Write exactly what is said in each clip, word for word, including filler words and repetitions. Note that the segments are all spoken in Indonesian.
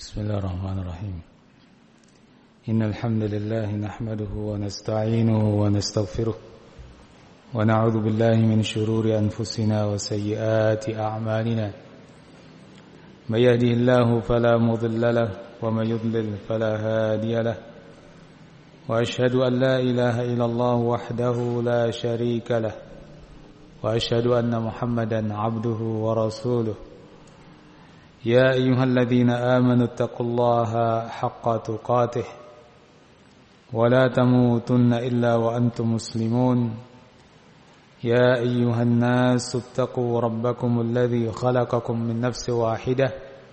بسم الله الرحمن الرحيم إن الحمد لله نحمده ونستعينه ونستغفره ونعوذ بالله من شرور أنفسنا وسيئات أعمالنا من يهده الله فلا مضل له ومن يضلل فلا هادي له وأشهد أن لا إله إلا الله وحده لا شريك له وأشهد أن محمدا عبده ورسوله يا أيها الذين آمنوا اتقوا الله حق تقاته ولا تموتن إلا وأنتم مسلمون يا أيها الناس اتقوا ربكم الذي خلقكم من نفس واحدة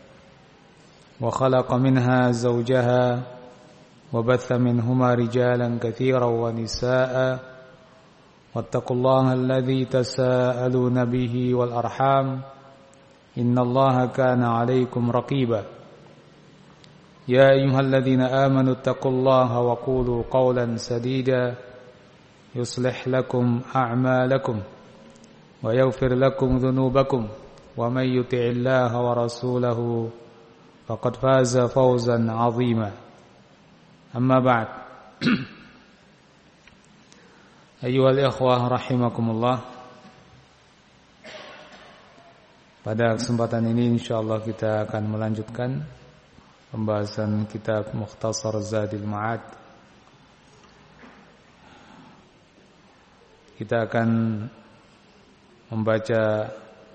وخلق منها زوجها وبث منهما رجالا كثيرا ونساء واتقوا الله الذي تساءلون به والأرحام إن الله كان عليكم رقيبا يا أيها الذين آمنوا اتقوا الله وقولوا قولا سديدا يصلح لكم أعمالكم ويغفر لكم ذنوبكم ومن يطع الله ورسوله فقد فاز فوزا عظيما أما بعد أيها الإخوة رحمكم الله. Pada kesempatan ini insyaallah kita akan melanjutkan pembahasan kitab Mukhtasar Zadil Ma'ad. Kita akan membaca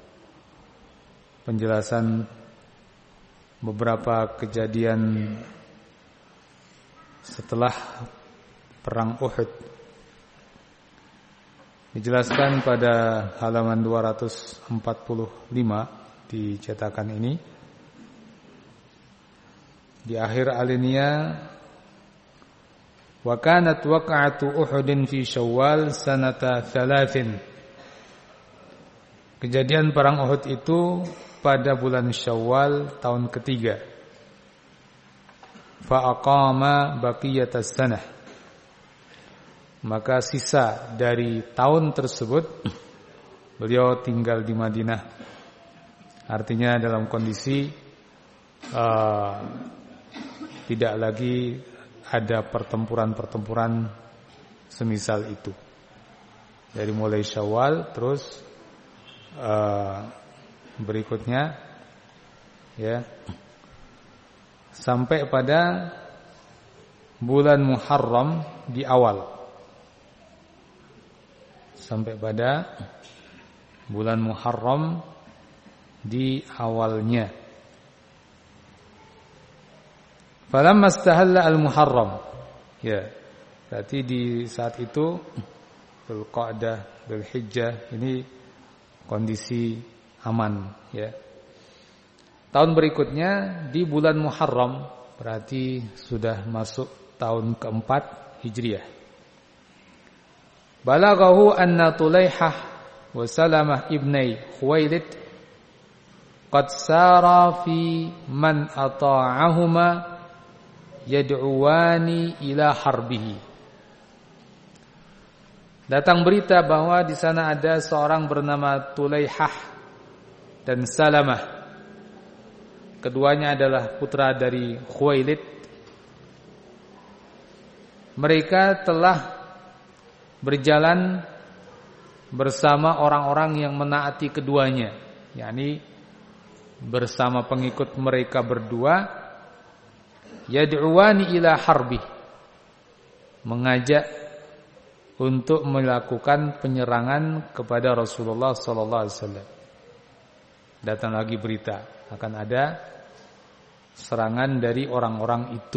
penjelasan beberapa kejadian setelah perang Uhud. Dijelaskan pada halaman dua ratus empat puluh lima di cetakan ini. Di akhir alinea, wa kanat waqa'atu Uhudin fi Syawal sanata thalathin. Kejadian perang Uhud itu pada bulan Syawal tahun ketiga. Fa aqama baqiyatas sanah. Maka sisa dari tahun tersebut beliau tinggal di Madinah. Artinya dalam kondisi uh, tidak lagi ada pertempuran-pertempuran semisal itu. Dari mulai Syawal terus uh, berikutnya ya sampai pada bulan Muharram di awal. Sampai pada bulan Muharram di awalnya. Falamma istahalla al-Muharram. Ya. Berarti di saat itu Dzulqa'dah, Dzulhijjah ini kondisi aman, ya. Tahun berikutnya di bulan Muharram, berarti sudah masuk tahun keempat Hijriah. Balaghahu anna Tulaihah wa Salamah ibnai Khuwailid qad sara fi man ata'ahuma yad'uwani ila harbihi. Datang berita bahwa di sana ada seorang bernama Tulaihah dan Salamah. Keduanya adalah putra dari Khuwailid. Mereka telah berjalan bersama orang-orang yang menaati keduanya, yakni bersama pengikut mereka berdua, yad'uwani ila harbi, mengajak untuk melakukan penyerangan kepada Rasulullah sallallahu alaihi wasallam. Datang lagi berita akan ada serangan dari orang-orang itu.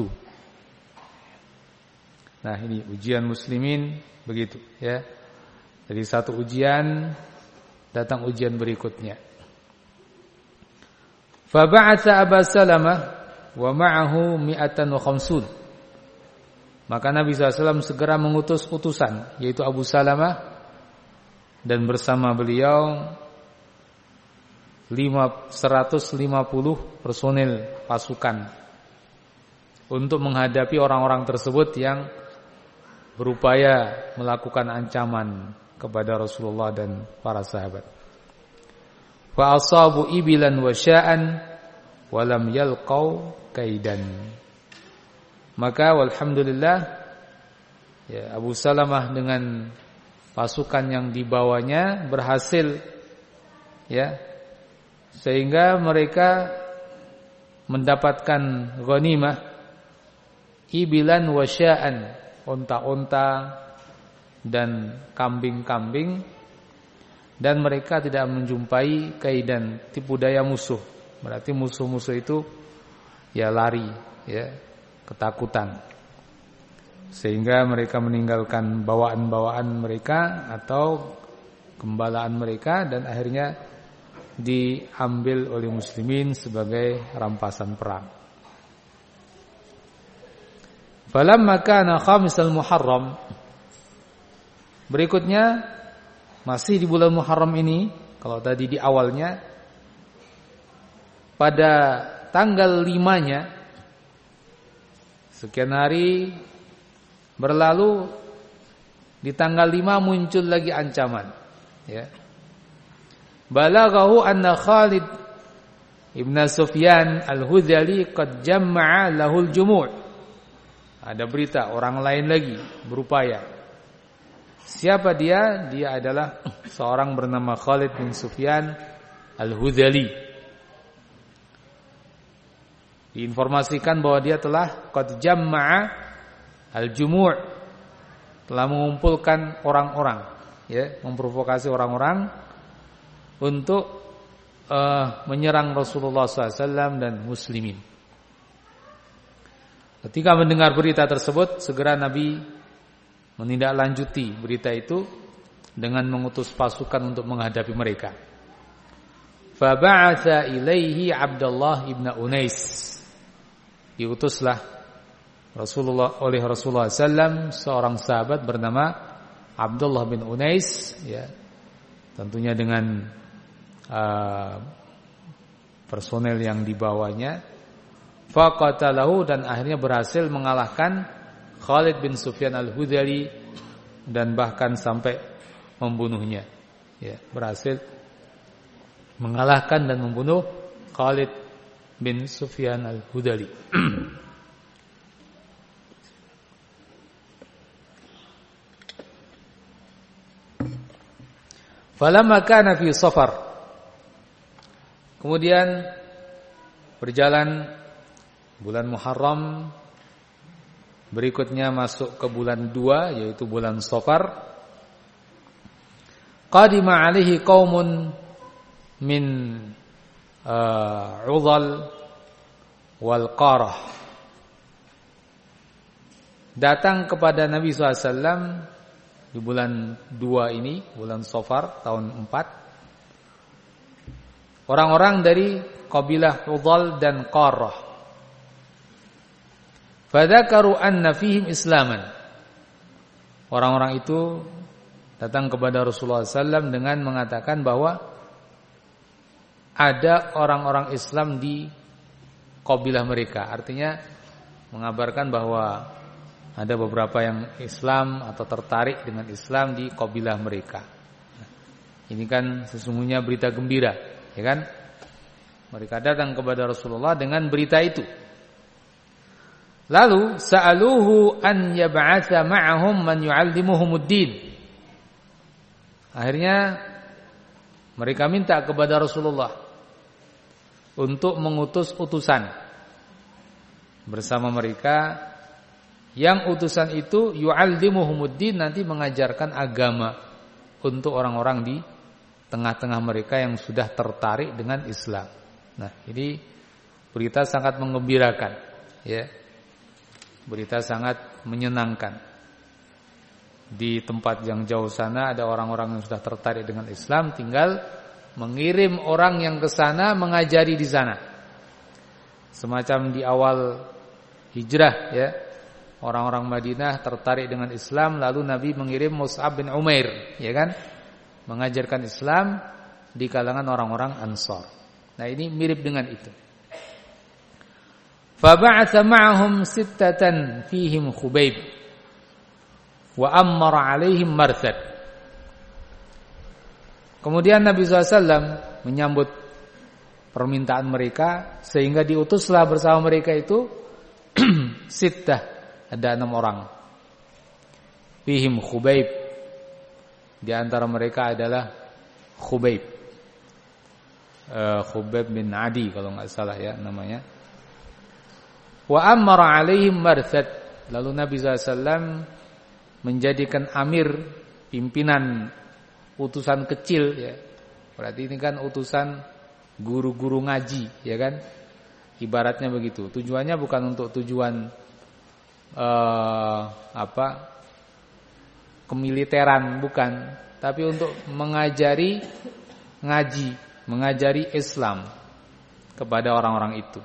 Nah, ini ujian muslimin begitu, ya. Jadi satu ujian datang ujian berikutnya. Fa ba'atha Abu Salamah wa ma'ahu mi'atan wa khamsun. Maka Nabi sallallahu alaihi wasallam segera mengutus utusan, yaitu Abu Salamah, dan bersama beliau seratus lima puluh personil pasukan untuk menghadapi orang-orang tersebut yang berupaya melakukan ancaman kepada Rasulullah dan para sahabat. Fa asabu ibilan wa sya'an walam yalqau kaidan. Maka walhamdulillah ya, Abu Salamah dengan pasukan yang dibawanya berhasil ya, sehingga mereka mendapatkan ghanimah ibilan wasya'an, unta-unta dan kambing-kambing, dan mereka tidak menjumpai kaidan, tipu daya musuh. Berarti musuh-musuh itu ya lari ya, ketakutan, sehingga mereka meninggalkan bawaan-bawaan mereka atau gembalaan mereka, dan akhirnya diambil oleh muslimin sebagai rampasan perang. Falamma kana khamisal Muharram, berikutnya masih di bulan Muharram ini, kalau tadi di awalnya pada tanggal limanya, sekian hari berlalu, di tanggal lima muncul lagi ancaman ya. Balaghahu anna Khalid ibn Sufyan al-Hudhali qad jamma'a lahul jumu'. Ada berita orang lain lagi berupaya. Siapa dia? Dia adalah seorang bernama Khalid bin Sufyan al-Hudhali. Diinformasikan bahwa dia telah qad jamma'a al-jumu', telah mengumpulkan orang-orang ya, memprovokasi orang-orang untuk uh, menyerang Rasulullah shallallahu alaihi wasallam dan muslimin. Ketika mendengar berita tersebut, segera Nabi menindaklanjuti berita itu dengan mengutus pasukan untuk menghadapi mereka. Fa ba'atsa ilaihi Abdullah ibn Unais. Diutuslah Rasulullah oleh Rasulullah shallallahu alaihi wasallam seorang sahabat bernama Abdullah bin Unais ya, tentunya dengan uh, personel yang dibawanya. Faqatalahu, dan akhirnya berhasil mengalahkan Khalid bin Sufyan al-Hudhali dan bahkan sampai membunuhnya ya, berhasil mengalahkan dan membunuh Khalid bin Sufyan al-Hudhali. Falamma kana fi Safar, kemudian berjalan bulan Muharram, berikutnya masuk ke bulan dua yaitu bulan Safar. Qadima alaihi qaumun min uh, Udhal wal Qarah. Datang kepada Nabi shallallahu alaihi wasallam di bulan dua ini, bulan Safar tahun empat, orang-orang dari kabilah Udhal dan Qarah. Fadzakaru anna fihim islaman. Orang-orang itu datang kepada Rasulullah shallallahu alaihi wasallam dengan mengatakan bahwa ada orang-orang Islam di kabilah mereka. Artinya mengabarkan bahwa ada beberapa yang Islam atau tertarik dengan Islam di kabilah mereka. Nah, ini kan sesungguhnya berita gembira, ya kan? Mereka datang kepada Rasulullah dengan berita itu. Lalu sa'aluhu an yab'atha ma'ahum man yu'allimuhumuddin. Akhirnya mereka minta kepada Rasulullah untuk mengutus utusan bersama mereka, yang utusan itu yu'allimuhumuddin, nanti mengajarkan agama untuk orang-orang di tengah-tengah mereka yang sudah tertarik dengan Islam. Nah, ini berita sangat menggembirakan, ya. Berita sangat menyenangkan. Di tempat yang jauh sana ada orang-orang yang sudah tertarik dengan Islam, tinggal mengirim orang yang ke sana mengajari di sana. Semacam di awal hijrah, ya. Orang-orang Madinah tertarik dengan Islam, lalu Nabi mengirim Mus'ab bin Umair, ya kan, mengajarkan Islam di kalangan orang-orang Ansar. Nah, ini mirip dengan itu. Faba'atha ma'ahum sittatan fihim Khubayb wa ammara 'alaihim Marthad. Kemudian Nabi shallallahu alaihi wasallam menyambut permintaan mereka, sehingga diutuslah bersama mereka itu sittah, ada enam orang. Fihim Khubayb, di antara mereka adalah Khubayb, uh, Khubayb bin Adi kalau nggak salah ya namanya. Wa amara alaihim Marthad, lalu Nabi shallallahu alaihi wasallam menjadikan amir, pimpinan utusan kecil ya. Berarti ini kan utusan guru-guru ngaji ya kan. Ibaratnya begitu. Tujuannya bukan untuk tujuan uh, apa? kemiliteran, bukan, tapi untuk mengajari ngaji, mengajari Islam kepada orang-orang itu.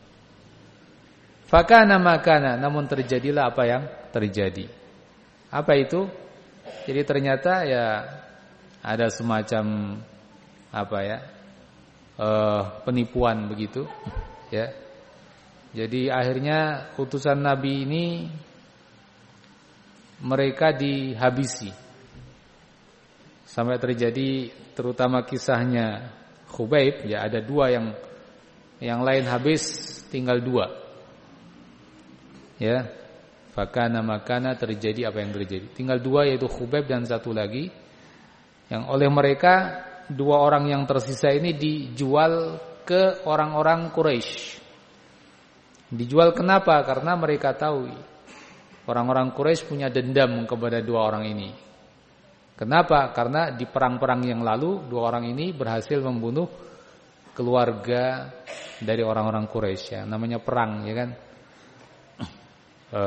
Fakana makana, namun terjadilah apa yang terjadi. Apa itu? Jadi ternyata ya ada semacam apa ya? Uh, penipuan begitu, ya. Jadi akhirnya utusan Nabi ini mereka dihabisi. Sampai terjadi terutama kisahnya Khubayb, ya ada dua yang yang lain habis, tinggal dua. Ya. Fakana makana, terjadi apa yang terjadi. Tinggal dua, yaitu Khubayb dan satu lagi yang oleh mereka dua orang yang tersisa ini dijual ke orang-orang Quraisy. Dijual kenapa? Karena mereka tahu orang-orang Quraisy punya dendam kepada dua orang ini. Kenapa? Karena di perang-perang yang lalu dua orang ini berhasil membunuh keluarga dari orang-orang Quraisy ya. Namanya perang ya kan. E,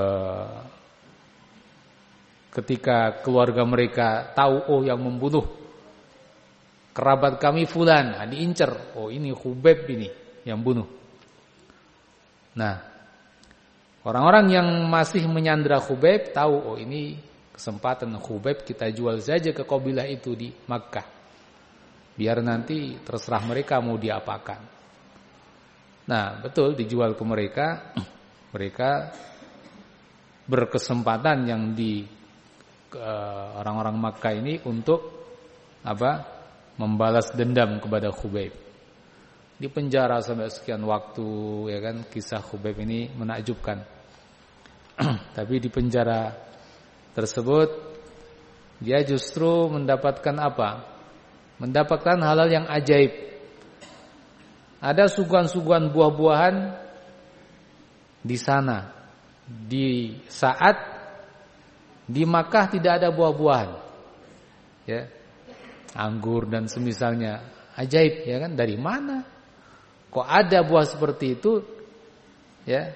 ketika keluarga mereka tahu oh yang membunuh kerabat kami fulan, nah, diincer. Oh ini Khubayb ini yang bunuh. Nah, orang-orang yang masih menyandra Khubayb tahu, oh ini kesempatan Khubayb, kita jual saja ke kabilah itu di Makkah. Biar nanti terserah mereka mau diapakan. Nah, betul dijual ke mereka. Mereka berkesempatan yang di uh, orang-orang Makkah ini untuk apa? Membalas dendam kepada Khubayb. Di penjara sampai sekian waktu ya kan, kisah Khubayb ini menakjubkan. Tapi di penjara tersebut dia justru mendapatkan apa? Mendapatkan hal-hal yang ajaib. Ada suguhan-suguhan buah-buahan di sana. Di saat di Makkah tidak ada buah-buahan. Ya. Anggur dan semisalnya. Ajaib ya kan? Dari mana? Kok ada buah seperti itu ya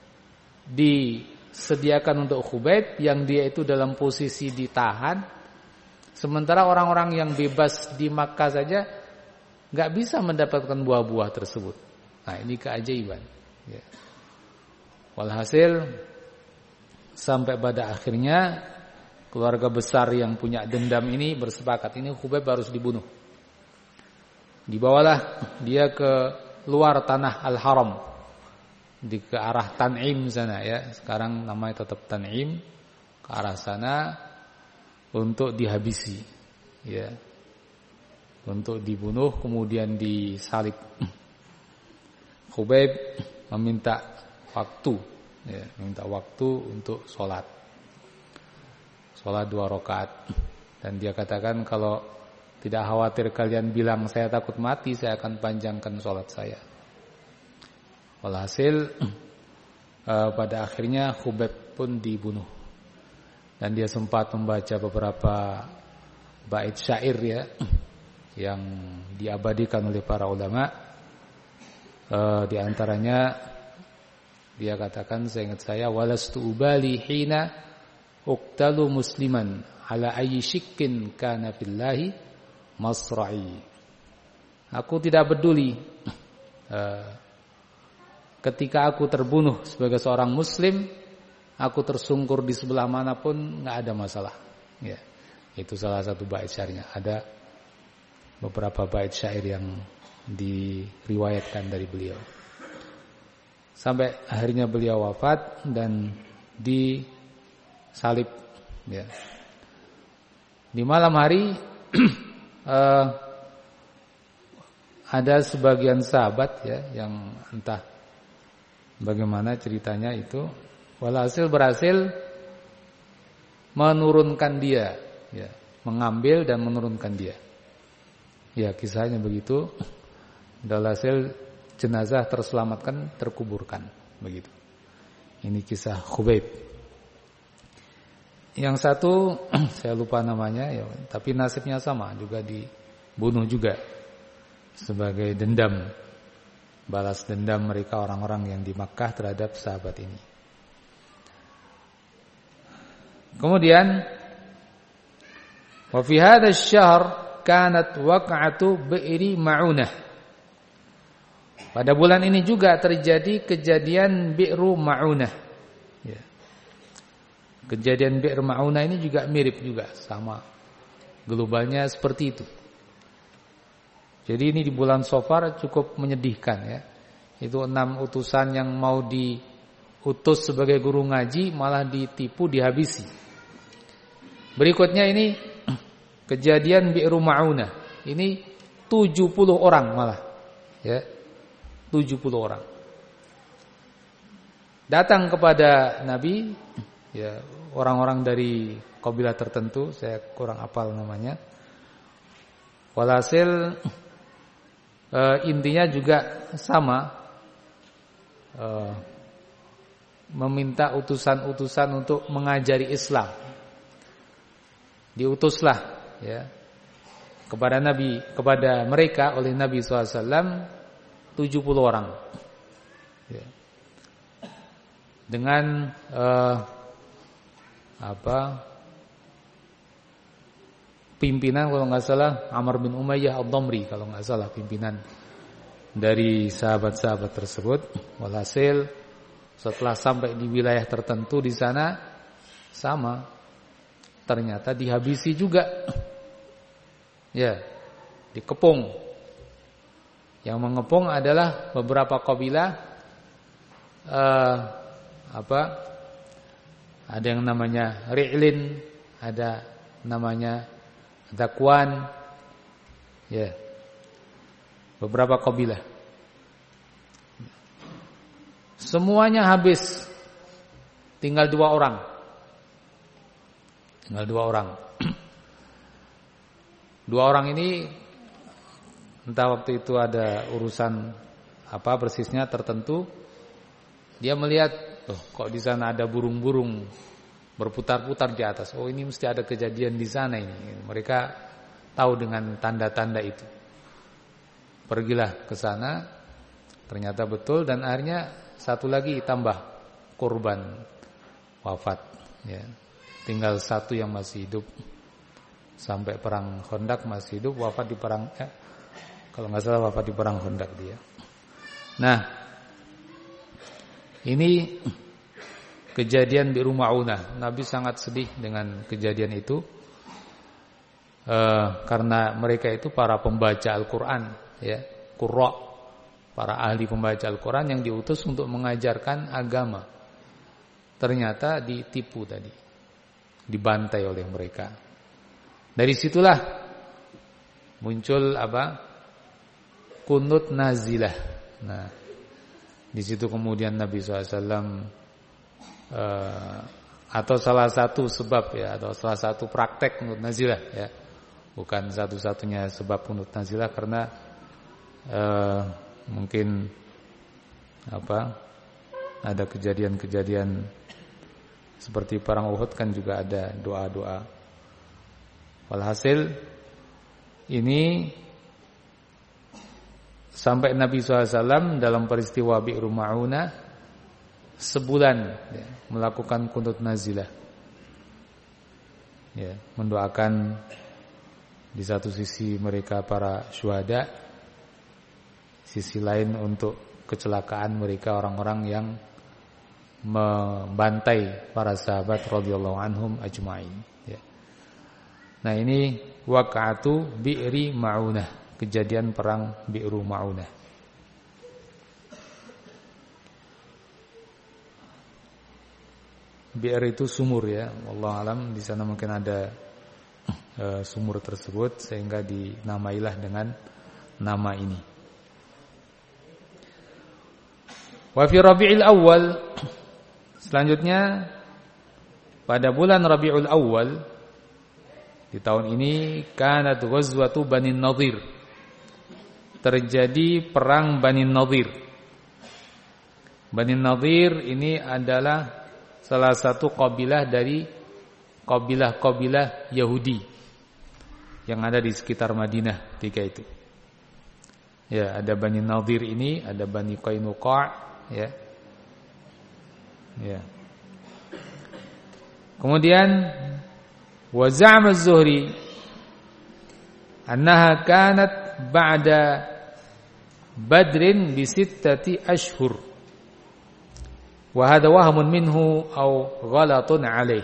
disediakan untuk Khubayb yang dia itu dalam posisi ditahan, sementara orang-orang yang bebas di Makkah saja nggak bisa mendapatkan buah-buah tersebut. Nah ini keajaiban ya. Walhasil sampai pada akhirnya keluarga besar yang punya dendam ini bersepakat ini Khubayb harus dibunuh. Dibawalah dia ke luar tanah Al-Haram, di ke arah Tan'im sana ya. Sekarang namanya tetap Tan'im, ke arah sana untuk dihabisi ya. Untuk dibunuh kemudian disalib. Khubayb meminta waktu ya, meminta waktu untuk sholat. Sholat dua rakaat. Dan dia katakan kalau tidak khawatir kalian bilang saya takut mati, saya akan panjangkan sholat saya. Walhasil eh, pada akhirnya Khubayb pun dibunuh. Dan dia sempat membaca beberapa bait syair ya, yang diabadikan oleh para ulama. Eh, di antaranya dia katakan, saya ingat saya, walastu ubali hina uqtalu musliman ala ayyi shikkin kana fillahi masra'i. Aku tidak peduli uh, ketika aku terbunuh sebagai seorang muslim, aku tersungkur di sebelah manapun, nggak ada masalah. Ya, itu salah satu bait syairnya. Ada beberapa bait syair yang diriwayatkan dari beliau. Sampai akhirnya beliau wafat dan disalib. Ya. Di malam hari Uh, ada sebagian sahabat ya yang entah bagaimana ceritanya itu, walhasil berhasil menurunkan dia, ya, mengambil dan menurunkan dia. Ya, kisahnya begitu. Walhasil jenazah terselamatkan, terkuburkan, begitu. Ini kisah Khubayb. Yang satu saya lupa namanya, ya, tapi nasibnya sama, juga dibunuh juga sebagai dendam, balas dendam mereka orang-orang yang di Makkah terhadap sahabat ini. Kemudian wa fi hadha asy-syahr kanat waq'atu bi'ri ma'unah. Pada bulan ini juga terjadi kejadian Bi'ru Ma'unah. Ya. Kejadian Bi'ru Ma'unah ini juga mirip juga, sama globalnya seperti itu. Jadi ini di bulan Safar cukup menyedihkan ya. Itu enam utusan yang mau diutus sebagai guru ngaji malah ditipu, dihabisi. Berikutnya ini kejadian Bi'ru Ma'unah. Ini tujuh puluh orang malah. Ya. tujuh puluh orang. Datang kepada Nabi ya, orang-orang dari kabilah tertentu, saya kurang hafal namanya. Walhasil e, intinya juga sama, e, meminta utusan-utusan untuk mengajari Islam. Diutuslah ya kepada Nabi, kepada mereka oleh Nabi shallallahu alaihi wasallam tujuh puluh orang ya. Dengan e, apa pimpinan kalau nggak salah Amr bin Umayyah ad-Damri, kalau nggak salah pimpinan dari sahabat-sahabat tersebut. Walhasil setelah sampai di wilayah tertentu di sana sama, ternyata dihabisi juga, ya, dikepung. Yang mengepung adalah beberapa kabilah, eh, apa? Ada yang namanya Ri'lin, ada namanya Zakwan, ya, beberapa kabilah. Semuanya habis, tinggal dua orang, tinggal dua orang. Dua orang ini entah waktu itu ada urusan apa persisnya tertentu, dia melihat, loh, kok di sana ada burung-burung berputar-putar di atas. Oh, ini mesti ada kejadian di sana ini. Mereka tahu dengan tanda-tanda itu. Pergilah ke sana, ternyata betul, dan akhirnya satu lagi tambah korban wafat. Ya, tinggal satu yang masih hidup sampai perang Khandaq masih hidup, wafat di perang. Eh, kalau nggak salah wafat di perang Khandaq dia. Nah, ini kejadian Bi'ru Ma'unah. Nabi sangat sedih dengan kejadian itu, e, karena mereka itu para pembaca Al-Quran, ya, qurra, para ahli pembaca Al-Quran yang diutus untuk mengajarkan agama. Ternyata ditipu tadi, dibantai oleh mereka. Dari situlah muncul apa? Qunut nazilah. Nah, di situ kemudian Nabi shallallahu alaihi wasallam uh, atau salah satu sebab ya, atau salah satu praktek qunut nazilah ya, bukan satu-satunya sebab qunut nazilah, karena uh, mungkin apa ada kejadian-kejadian seperti perang Uhud kan juga ada doa-doa. Walhasil ini sampai Nabi shallallahu alaihi wasallam dalam peristiwa Bi'ru Ma'unah sebulan ya, melakukan qunut nazilah, ya, mendoakan di satu sisi mereka para syuhada, sisi lain untuk kecelakaan mereka orang-orang yang membantai para sahabat radhiyallahu anhum ajma'in. Ya. Nah, ini waqa'atu Bi'ri Ma'unah, kejadian perang Bi'ru Ma'unah. Bi'r itu sumur ya, wallahu alam, di sana mungkin ada e, sumur tersebut sehingga dinamailah dengan nama ini. Wa fi Rabiul Awwal, selanjutnya pada bulan Rabiul Awwal di tahun ini kanat ghazwatu Bani Nadhir, terjadi perang Bani Nadhir. Bani Nadhir ini adalah salah satu kabilah dari kabilah-kabilah Yahudi yang ada di sekitar Madinah ketika itu. Ya, ada Bani Nadhir ini, ada Bani Qainuqa', ya. Ya. Kemudian wa za'ama az-Zuhri annaha kanat ba'da Badrin bi sittati ashhur. Wa hadha wahmun minhu aw ghalatun alaih.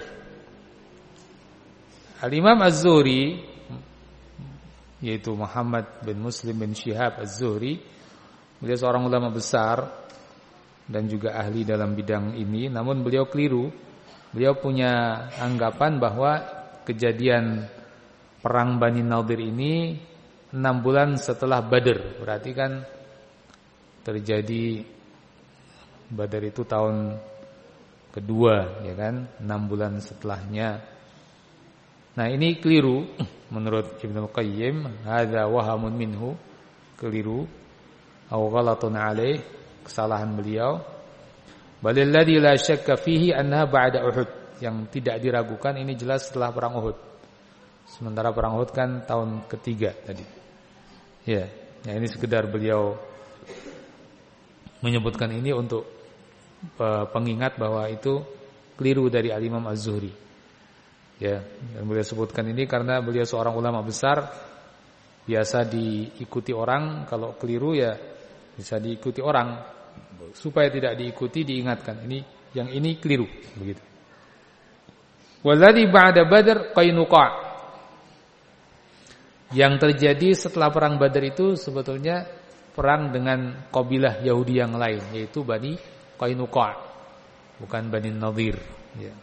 Al-Imam Az-Zuhri, yaitu Muhammad bin Muslim bin Shihab Az-Zuhri, beliau seorang ulama besar dan juga ahli dalam bidang ini, namun beliau keliru. Beliau punya anggapan bahwa kejadian perang Bani Nadhir ini enam bulan setelah Badr. Berarti kan terjadi Badar itu tahun kedua, ya kan? enam bulan setelahnya. Nah, ini keliru menurut Ibnu Qayyim, hadza wahamun minhu, keliru, aw ghalatun alaih, kesalahan beliau. Balil ladzi la syakka fihi annaha ba'da Uhud, yang tidak diragukan ini jelas setelah perang Uhud. Sementara perang Uhud kan tahun ketiga tadi. Ya, ya ini sekedar beliau menyebutkan ini untuk pengingat bahwa itu keliru dari Al-Imam Az-Zuhri. Ya, dan beliau sebutkan ini karena beliau seorang ulama besar, biasa diikuti orang, kalau keliru ya bisa diikuti orang. Supaya tidak diikuti diingatkan, ini yang ini keliru, begitu. Walladzi ba'da Badr Qainuqa'. Yang terjadi setelah perang Badar itu sebetulnya perang dengan kabilah Yahudi yang lain, yaitu Bani Qainuqa', bukan Bani Nadhir, ya.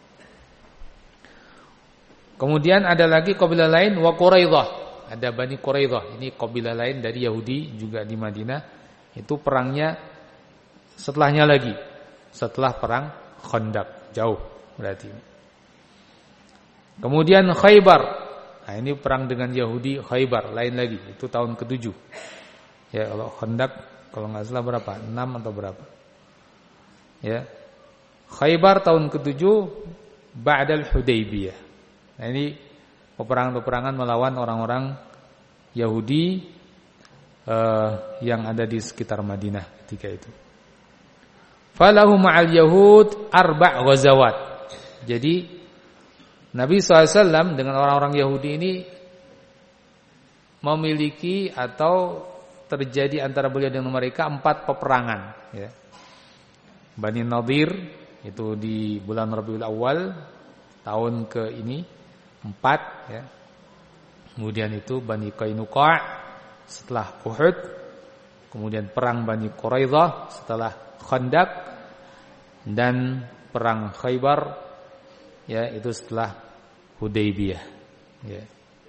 Kemudian ada lagi kabilah lain wa Quraidah, ada Bani Quraidah, ini kabilah lain dari Yahudi juga di Madinah. Itu perangnya setelahnya lagi, setelah perang Khandaq, jauh berarti. Kemudian Khaybar, nah ini perang dengan Yahudi Khaybar, lain lagi, itu tahun ketujuh. Ya, kalau Khandaq kalau nggak salah berapa? enam atau berapa? Ya. Khaybar tahun ketujuh ba'dal Hudaybiyah. Nah, ini peperangan-peperangan melawan orang-orang Yahudi eh, yang ada di sekitar Madinah ketika itu. Falahu ma'al yahud arba' ghazawat. Jadi Nabi shallallahu alaihi wasallam dengan orang-orang Yahudi ini memiliki atau terjadi antara beliau dengan mereka empat peperangan, ya. Bani Nadhir itu di bulan Rabiul Awal tahun ke ini empat, ya. Kemudian itu Bani Qainuqa' setelah Uhud, kemudian perang Bani Quraidah setelah Khandaq, dan perang Khaybar, ya, itu setelah Hudaybiyah, ya.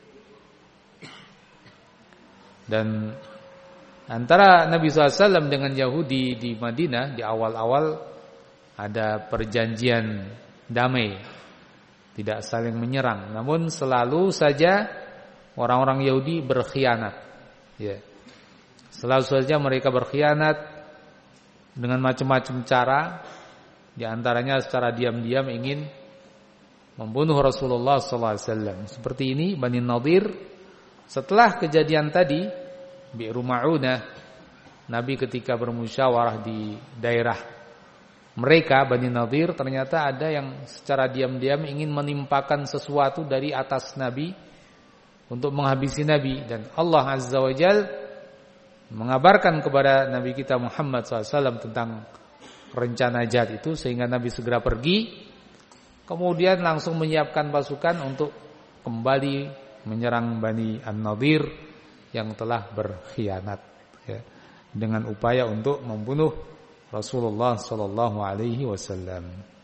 Dan antara Nabi shallallahu alaihi wasallam dengan Yahudi di Madinah di awal-awal ada perjanjian damai, tidak saling menyerang. Namun selalu saja orang-orang Yahudi berkhianat, ya. Selalu saja mereka berkhianat dengan macam-macam cara. Di antaranya secara diam-diam ingin membunuh Rasulullah sallallahu alaihi wasallam. Seperti ini Bani Nadhir. Setelah kejadian tadi Bi'ru Ma'unah, Nabi ketika bermusyawarah di daerah mereka Bani Nadhir, ternyata ada yang secara diam-diam ingin menimpakan sesuatu dari atas Nabi untuk menghabisi Nabi. Dan Allah Azza wa Jalla mengabarkan kepada Nabi kita Muhammad shallallahu alaihi wasallam tentang rencana jahat itu, sehingga Nabi segera pergi, kemudian langsung menyiapkan pasukan untuk kembali menyerang Bani An-Nadhir yang telah berkhianat, ya, dengan upaya untuk membunuh Rasulullah sallallahu alaihi wasallam.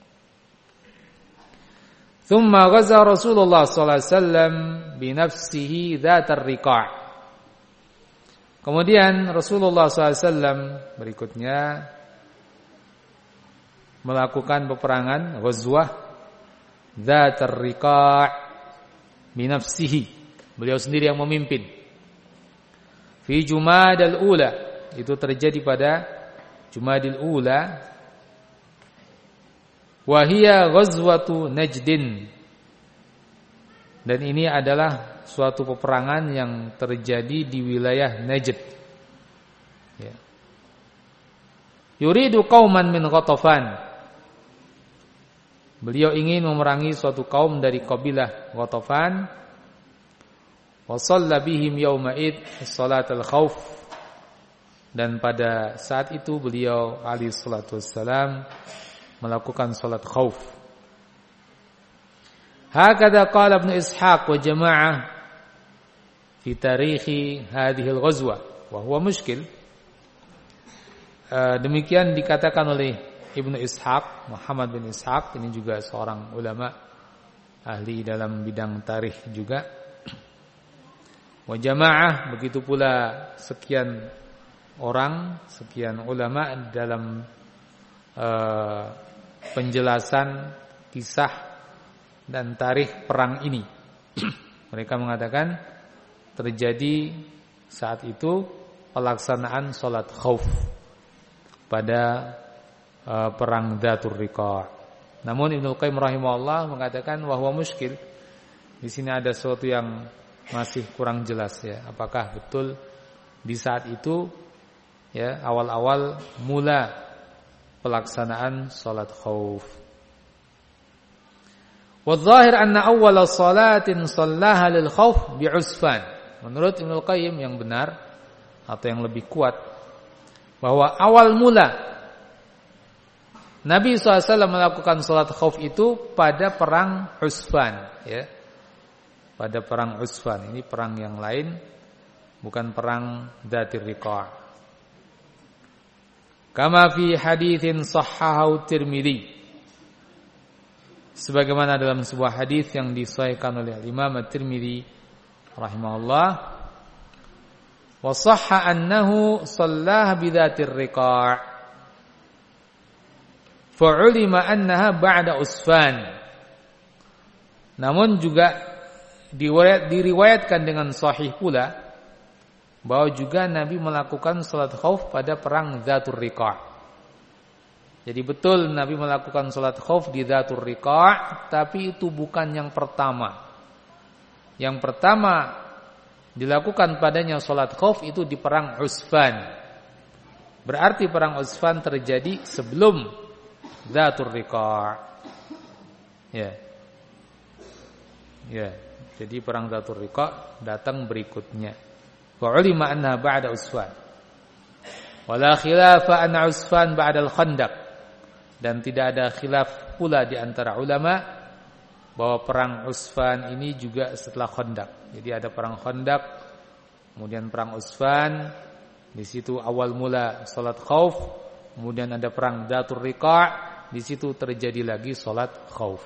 Thumma ghaza Rasulullah sallallahu alaihi wasallam bi nafsihi dzatar riqa'. Kemudian Rasulullah sallallahu alaihi wasallam berikutnya melakukan peperangan ghazwah Dzatur Riqa' binafsihi. Beliau sendiri yang memimpin. Fi Jumadal Ula, itu terjadi pada Jumadil Ula. Wa hiya ghazwatu Najdin. Dan ini adalah suatu peperangan yang terjadi di wilayah Najd. Ya. Yuridu qauman min Ghatafan. Beliau ingin memerangi suatu kaum dari kabilah Ghatafan. Wa shalla bihim yauma id shalatul khauf. Dan pada saat itu beliau alaihi salatu wassalam melakukan salat khauf. Hakadha qala Ibnu Ishaq wa jamaah fi tarikhi hadhihi al-ghazwa wa huwa mushkil. Demikian dikatakan oleh Ibnu Ishaq, Muhammad bin Ishaq, ini juga seorang ulama ahli dalam bidang tarikh juga. Wa jamaah, begitu pula sekian orang, sekian ulama dalam uh, penjelasan kisah dan tarikh perang ini. Mereka mengatakan terjadi saat itu pelaksanaan salat khauf pada uh, perang Dzatur Riqa'. Namun Ibnu Qayyim rahimahullah mengatakan bahwa muskil. Di sini ada sesuatu yang masih kurang jelas ya. Apakah betul di saat itu ya awal-awal mula pelaksanaan salat khauf. Wadh-dhahir anna awwala salatin shallaha lil khauf bi'usfan. Menurut Ibnu Qayyim yang benar atau yang lebih kuat bahwa awal mula Nabi shallallahu alaihi wasallam melakukan salat khauf itu pada perang Usfan ya. Pada perang Usfan, ini perang yang lain, bukan perang Dzatur Riqa'. Kama fi haditsin sahhahu Tirmidzi. Sebagaimana dalam sebuah hadis yang disahihkan oleh Imam At-Tirmidzi rahimahullah, wa sahha annahu shallaha bi Dzatir Riqa'. Fa'ulima annaha ba'da Usfan. Namun juga diriwayatkan dengan sahih pula bahwa juga Nabi melakukan salat khauf pada perang Dzatur Riqa'. Jadi betul Nabi melakukan salat khauf di Dzatur Riqa', tapi itu bukan yang pertama. Yang pertama dilakukan padanya salat khauf itu di perang Usfan. Berarti perang Usfan terjadi sebelum Dzatur Riqa'. Ya. Ya. Jadi perang Dzatur Riqa' datang berikutnya. Wa ulima anna ba'da Usfan. Wala khilafa anna Usfan ba'da al-Khandaq. Dan tidak ada khilaf pula di antara ulama bahwa perang Usfan ini juga setelah Khandaq. Jadi ada perang Khandaq, kemudian perang Usfan, di situ awal mula salat khauf, kemudian ada perang Dzatur Riqa', di situ terjadi lagi salat khauf.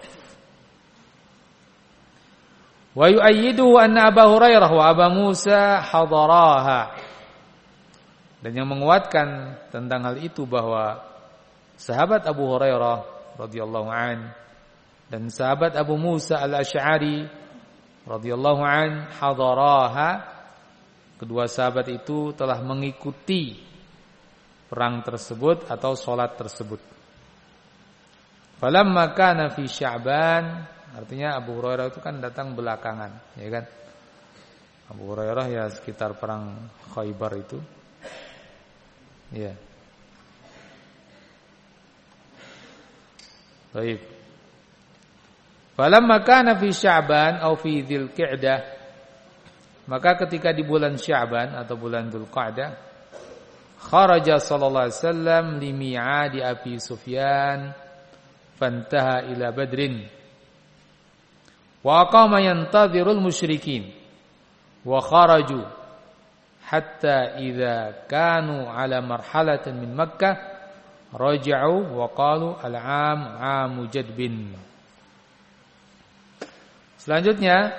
Wa yu'ayyidu anna Abu Hurairah wa Abu Musa hadaraha. Dan yang menguatkan tentang hal itu bahwa sahabat Abu Hurairah radhiyallahu an dan sahabat Abu Musa al-Asy'ari radhiyallahu an hadaraha, kedua sahabat itu telah mengikuti perang tersebut atau salat tersebut. Falamma kana fi Sya'ban, artinya Abu Hurairah itu kan datang belakangan, ya kan? Abu Hurairah ya sekitar perang Khaybar itu. Ya. Baik. Falamma kana fi Sya'ban atau fi Dzulqa'dah, maka ketika di bulan Sya'ban atau bulan Dzulqa'dah, kharaja sallallahu alaihi wasallam li mi'adi Abi Sufyan fantaha ila Badrin wa aqama yantadhirul musyrikin wa kharaju hatta idza kanu ala marhalatin min Makkah raja'u wa qalu al-'am 'amu jadbin. Selanjutnya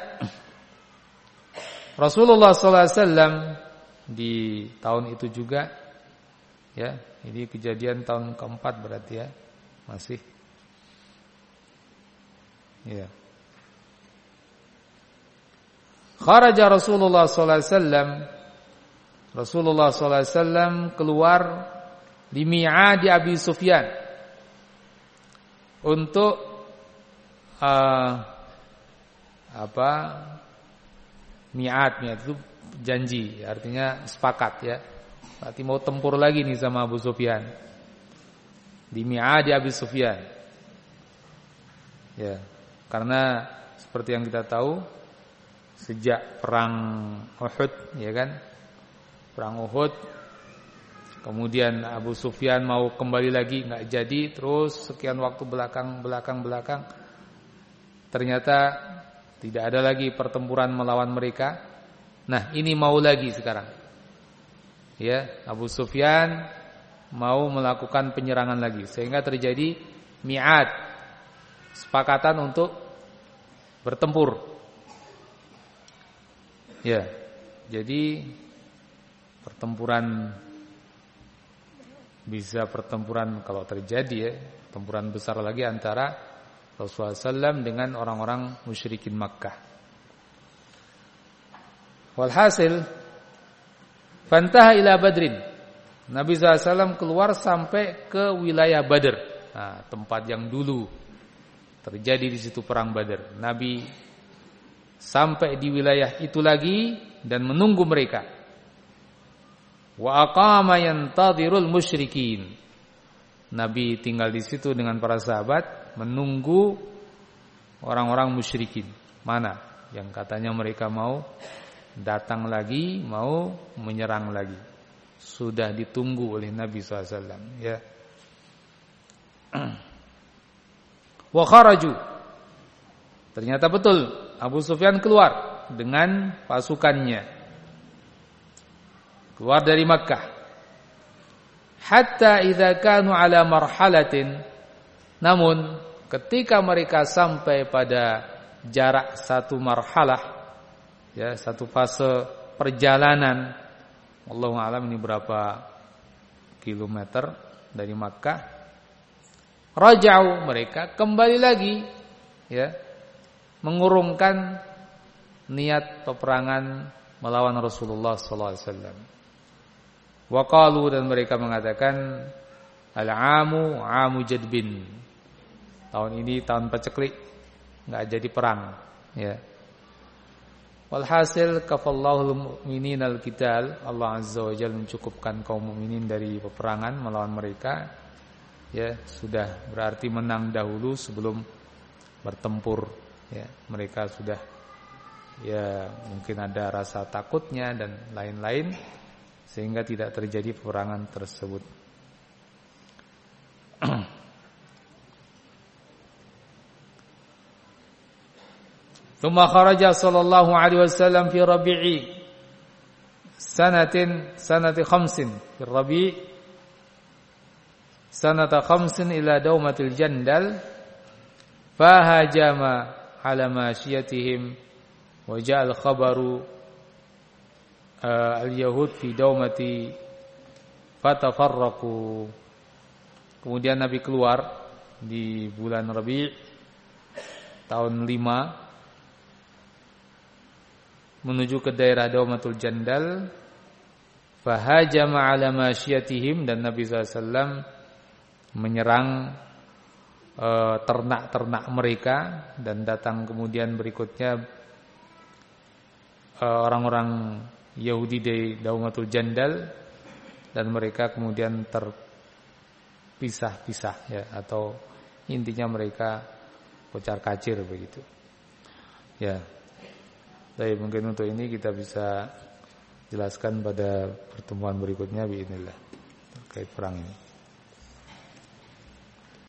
Rasulullah sallallahu alaihi wasallam di tahun itu juga ya, ini kejadian tahun keempat berarti ya, Masih? Ya. Kharaja Rasulullah sallallahu alaihi wasallam Rasulullah sallallahu alaihi wasallam keluar di mi'ad Abi Sufyan untuk uh, apa? Mi'ad, mi'ad itu janji, artinya sepakat ya. Berarti mau tempur lagi nih sama Abu Sufyan. Di mi'ad Abi Sufyan. Ya, karena seperti yang kita tahu sejak perang Uhud, ya kan? Perang Uhud, kemudian Abu Sufyan mau kembali lagi enggak jadi, terus sekian waktu belakang belakang belakang ternyata tidak ada lagi pertempuran melawan mereka. Nah, ini mau lagi sekarang. Ya, Abu Sufyan mau melakukan penyerangan lagi sehingga terjadi mi'ad, sepakatan untuk bertempur. Ya. Jadi pertempuran bisa pertempuran kalau terjadi ya, pertempuran besar lagi antara Rasulullah sallallahu alaihi wasallam dengan orang-orang musyrikin Makkah. Walhasil fantaha ila Badrin. Nabi sallallahu alaihi wasallam keluar sampai ke wilayah Badr. Nah, tempat yang dulu terjadi di situ perang Badr. Nabi sampai di wilayah itu lagi dan menunggu mereka. Wa aqama yantadhirul musyrikin. Nabi tinggal di situ dengan para sahabat menunggu orang-orang musyrikin. Mana yang katanya mereka mau datang lagi, mau menyerang lagi. Sudah ditunggu oleh Nabi sallallahu alaihi wasallam ya. Wa kharaju. Ternyata betul Abu Sufyan keluar dengan pasukannya. Keluar dari Makkah. Hatta idza kanu ala marhalatin. Namun ketika mereka sampai pada jarak satu marhalah, ya, satu fase perjalanan, wallahu a'lam ini berapa kilometer dari Makkah, raja'u, mereka kembali lagi, ya, mengurungkan niat peperangan melawan Rasulullah sallallahu alaihi wasallam. Wa qalu, dan mereka mengatakan al-amu amu jadbin. Tahun ini tahun paceklik, enggak jadi perang, ya. Walhasil kafallahu al-mu'minin al-qital. Allah azza wa jalla mencukupkan kaum mukminin dari peperangan melawan mereka. Ya, sudah berarti menang dahulu sebelum bertempur, ya. Mereka sudah, ya, mungkin ada rasa takutnya dan lain-lain sehingga tidak terjadi peperangan tersebut. Tsumma kharaja sallallahu alaihi wasallam fi Rabi'i sanatin sanati khamsin fi Rabi' sanata khamsin ila daumatil jandal fahajama ala mashiyatihim wa ja'al khabaru al-yahud fi daumati fatafarraqu. Kemudian Nabi keluar di bulan Rabi' tahun lima menuju ke daerah Daumatul Jandal, fahajama ala masyiyatihim, dan Nabi sallallahu alaihi wasallam menyerang e, ternak-ternak mereka, dan datang kemudian berikutnya e, orang-orang Yahudi dari Daumatul Jandal, dan mereka kemudian terpisah-pisah, ya, atau intinya mereka kocar-kacir begitu. Ya. Baik, mungkin untuk ini kita bisa jelaskan pada pertemuan berikutnya biidznillah terkait perang ini.